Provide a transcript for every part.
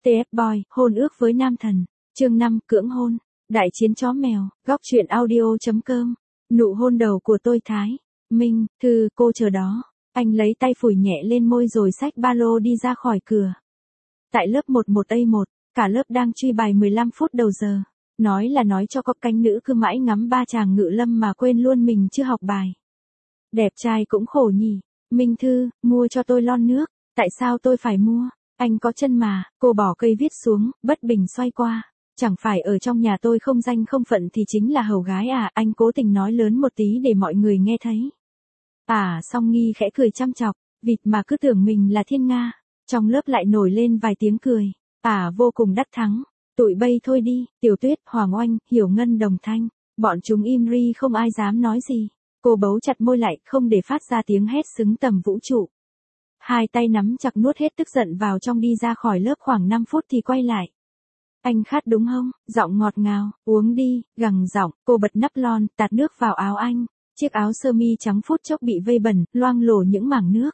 TF Boy, hôn ước với nam thần. Chương 5, cưỡng hôn. Đại chiến chó mèo, góc truyện audio.com. Nụ hôn đầu của tôi Thái. Minh, Thư, cô chờ đó. Anh lấy tay phủi nhẹ lên môi rồi xách ba lô đi ra khỏi cửa. Tại lớp 11A1, cả lớp đang truy bài 15 phút đầu giờ. Nói là nói cho có cánh nữ cứ mãi ngắm ba chàng ngự lâm mà quên luôn mình chưa học bài. Đẹp trai cũng khổ nhỉ. Minh Thư, mua cho tôi lon nước. Tại sao tôi phải mua? Anh có chân mà. Cô bỏ cây viết xuống, bất bình xoay qua. Chẳng phải ở trong nhà tôi không danh không phận thì chính là hầu gái à? Anh cố tình nói lớn một tí để mọi người nghe thấy. Song Nghi khẽ cười chăm chọc, vịt mà cứ tưởng mình là thiên nga. Trong lớp lại nổi lên vài tiếng cười. Vô cùng đắc thắng. Tụi bay thôi đi, Tiểu Tuyết, Hoàng Oanh, Hiểu Ngân, Đồng Thanh. Bọn chúng im ri không ai dám nói gì. Cô bấu chặt môi lại không để phát ra tiếng hét xứng tầm vũ trụ. Hai tay nắm chặt nuốt hết tức giận vào trong đi ra khỏi lớp khoảng 5 phút thì quay lại. Anh khát đúng không? Giọng ngọt ngào, uống đi, gằn giọng, cô bật nắp lon, tạt nước vào áo anh. Chiếc áo sơ mi trắng phút chốc bị vây bẩn, loang lổ những mảng nước.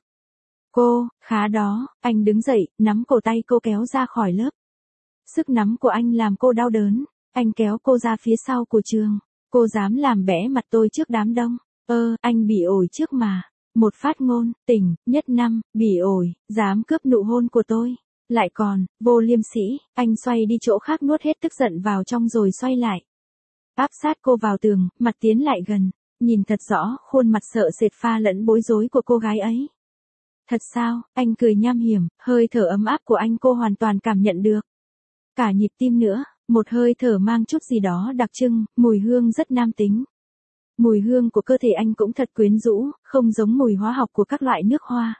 Cô, khá đó, anh đứng dậy, nắm cổ tay cô kéo ra khỏi lớp. Sức nắm của anh làm cô đau đớn, anh kéo cô ra phía sau của trường. Cô dám làm bẽ mặt tôi trước đám đông. Anh bị ổi trước mà. Một phát ngôn, tỉnh, nhất năm, bị ổi, dám cướp nụ hôn của tôi. Lại còn, vô liêm sỉ, anh xoay đi chỗ khác nuốt hết tức giận vào trong rồi xoay lại. Áp sát cô vào tường, mặt tiến lại gần, nhìn thật rõ khuôn mặt sợ sệt pha lẫn bối rối của cô gái ấy. Thật sao? Anh cười nham hiểm, hơi thở ấm áp của anh cô hoàn toàn cảm nhận được. Cả nhịp tim nữa, một hơi thở mang chút gì đó đặc trưng, mùi hương rất nam tính. Mùi hương của cơ thể anh cũng thật quyến rũ, không giống mùi hóa học của các loại nước hoa.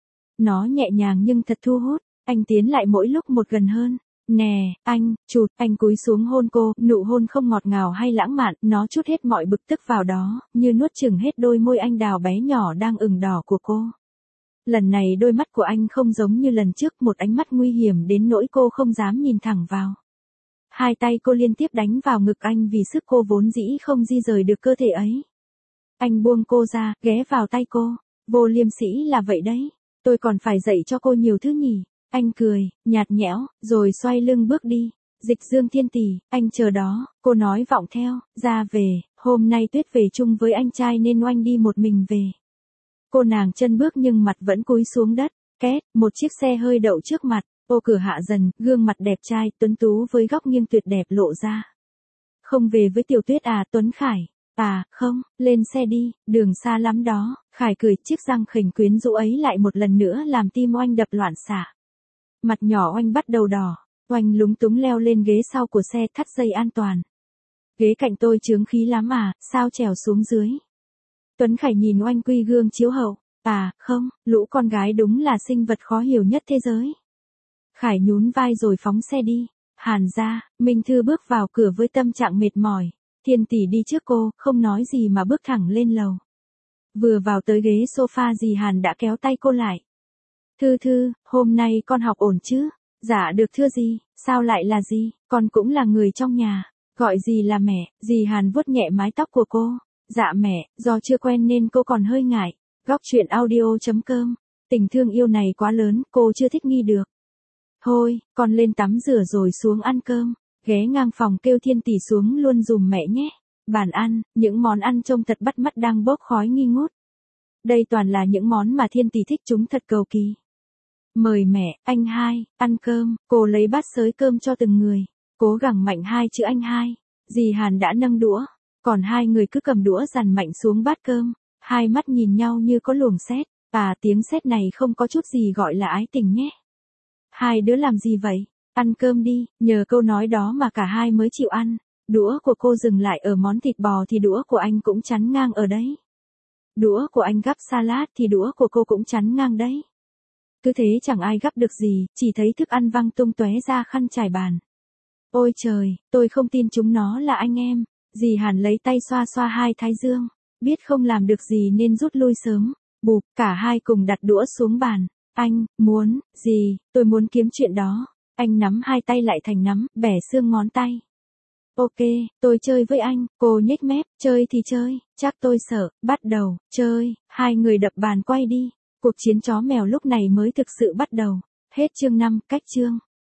Nó nhẹ nhàng nhưng thật thu hút, anh tiến lại mỗi lúc một gần hơn. Nè, anh, chụt, anh cúi xuống hôn cô, nụ hôn không ngọt ngào hay lãng mạn, nó trút hết mọi bực tức vào đó, như nuốt chửng hết đôi môi anh đào bé nhỏ đang ửng đỏ của cô. Lần này đôi mắt của anh không giống như lần trước, một ánh mắt nguy hiểm đến nỗi cô không dám nhìn thẳng vào. Hai tay cô liên tiếp đánh vào ngực anh vì sức cô vốn dĩ không di rời được cơ thể ấy. Anh buông cô ra, ghé vào tay cô. Vô liêm sỉ là vậy đấy. Tôi còn phải dạy cho cô nhiều thứ nhỉ. Anh cười, nhạt nhẽo, rồi xoay lưng bước đi. Dịch Dương Thiên Tỷ, anh chờ đó. Cô nói vọng theo, ra về. Hôm nay Tuyết về chung với anh trai nên Oanh đi một mình về. Cô nàng chân bước nhưng mặt vẫn cúi xuống đất. Két, một chiếc xe hơi đậu trước mặt. Ô cửa hạ dần, gương mặt đẹp trai, tuấn tú với góc nghiêng tuyệt đẹp lộ ra. Không về với Tiểu Tuyết à, Tuấn Khải? Không, lên xe đi, đường xa lắm đó. Khải cười, chiếc răng khểnh quyến rũ ấy lại một lần nữa làm tim Oanh đập loạn xạ. Mặt nhỏ Oanh bắt đầu đỏ. Oanh lúng túng leo lên ghế sau của xe, thắt dây an toàn. Ghế cạnh tôi chướng khí lắm sao trèo xuống dưới? Tuấn Khải nhìn Oanh quy gương chiếu hậu. Không, lũ con gái đúng là sinh vật khó hiểu nhất thế giới. Khải nhún vai rồi phóng xe đi. Hàn ra, Minh Thư bước vào cửa với tâm trạng mệt mỏi. Thiên Tỷ đi trước cô, không nói gì mà bước thẳng lên lầu. Vừa vào tới ghế sofa dì Hàn đã kéo tay cô lại. Thư, hôm nay con học ổn chứ? Dạ được thưa dì, sao lại là dì, con cũng là người trong nhà. Gọi dì là mẹ, dì Hàn vuốt nhẹ mái tóc của cô. Dạ mẹ, do chưa quen nên cô còn hơi ngại. Góc truyện audio.com. Tình thương yêu này quá lớn, cô chưa thích nghi được. Thôi, con lên tắm rửa rồi xuống ăn cơm. Ghé ngang phòng kêu Thiên Tỷ xuống luôn dùm mẹ nhé. Bàn ăn, những món ăn trông thật bắt mắt đang bốc khói nghi ngút. Đây toàn là những món mà Thiên Tỷ thích, chúng thật cầu kỳ. Mời mẹ, anh hai, ăn cơm. Cô lấy bát xới cơm cho từng người. Cố gắng mạnh hai chữ anh hai. Dì Hàn đã nâng đũa. Còn hai người cứ cầm đũa dằn mạnh xuống bát cơm. Hai mắt nhìn nhau như có luồng sét. Tiếng sét này không có chút gì gọi là ái tình nhé. Hai đứa làm gì vậy? Ăn cơm đi, nhờ câu nói đó mà cả hai mới chịu ăn. Đũa của cô dừng lại ở món thịt bò thì đũa của anh cũng chắn ngang ở đấy. Đũa của anh gắp salad thì đũa của cô cũng chắn ngang đấy. Cứ thế chẳng ai gắp được gì, chỉ thấy thức ăn văng tung tóe ra khăn trải bàn. Ôi trời, tôi không tin chúng nó là anh em. Dì Hàn lấy tay xoa xoa hai thái dương. Biết không làm được gì nên rút lui sớm. Bụp, cả hai cùng đặt đũa xuống bàn. Anh, muốn, gì, tôi muốn kiếm chuyện đó. Anh nắm hai tay lại thành nắm, bẻ xương ngón tay. Ok, tôi chơi với anh, cô nhếch mép, chơi thì chơi, chắc tôi sợ, bắt đầu, chơi, hai người đập bàn quay đi. Cuộc chiến chó mèo lúc này mới thực sự bắt đầu. Hết chương 5, cách chương.